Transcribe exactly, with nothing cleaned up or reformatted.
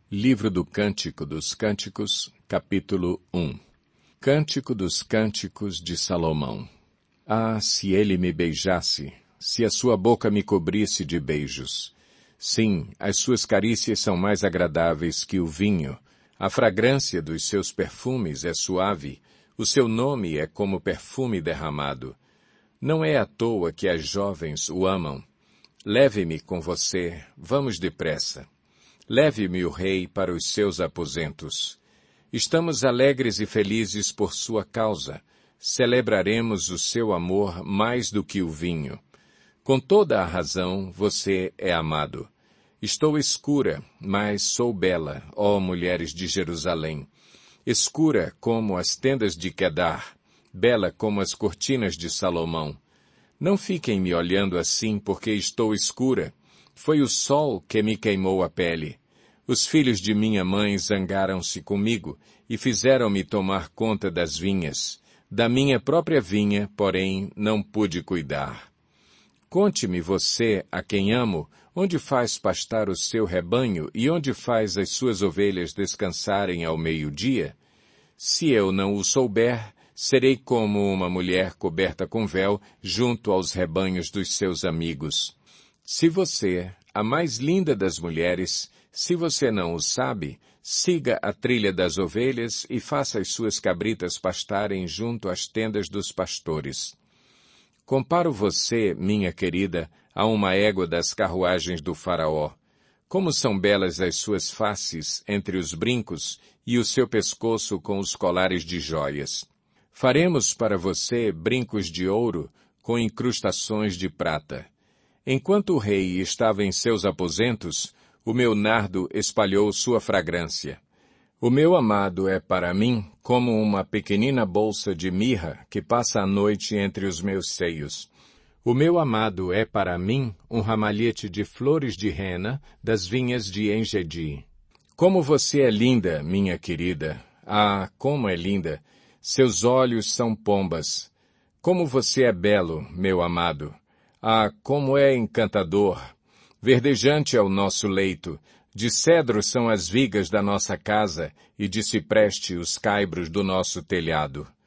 Livro do Cântico dos Cânticos, capítulo um. Cântico dos Cânticos de Salomão. Ah, se ele me beijasse, se a sua boca me cobrisse de beijos. Sim, as suas carícias são mais agradáveis que o vinho, a fragrância dos seus perfumes é suave, o seu nome é como perfume derramado. Não é à toa que as jovens o amam. Leve-me com você, vamos depressa. Leve-me o rei para os seus aposentos. Estamos alegres e felizes por sua causa. Celebraremos o seu amor mais do que o vinho. Com toda a razão, você é amado. Estou escura, mas sou bela, ó mulheres de Jerusalém. Escura como as tendas de Quedar, bela como as cortinas de Salomão. Não fiquem me olhando assim porque estou escura. Foi o sol que me queimou a pele. Os filhos de minha mãe zangaram-se comigo e fizeram-me tomar conta das vinhas. Da minha própria vinha, porém, não pude cuidar. Conte-me você, a quem amo, onde faz pastar o seu rebanho e onde faz as suas ovelhas descansarem ao meio-dia? Se eu não o souber, serei como uma mulher coberta com véu junto aos rebanhos dos seus amigos. Se você, a mais linda das mulheres, se você não o sabe, siga a trilha das ovelhas e faça as suas cabritas pastarem junto às tendas dos pastores. Comparo você, minha querida, a uma égua das carruagens do faraó. Como são belas as suas faces entre os brincos e o seu pescoço com os colares de joias. Faremos para você brincos de ouro com incrustações de prata. Enquanto o rei estava em seus aposentos, o meu nardo espalhou sua fragrância. O meu amado é para mim como uma pequenina bolsa de mirra que passa a noite entre os meus seios. O meu amado é para mim um ramalhete de flores de rena das vinhas de Engedi. Como você é linda, minha querida! Ah, como é linda! Seus olhos são pombas. Como você é belo, meu amado! Ah, como é encantador! Verdejante é o nosso leito, de cedro são as vigas da nossa casa e de cipreste os caibros do nosso telhado.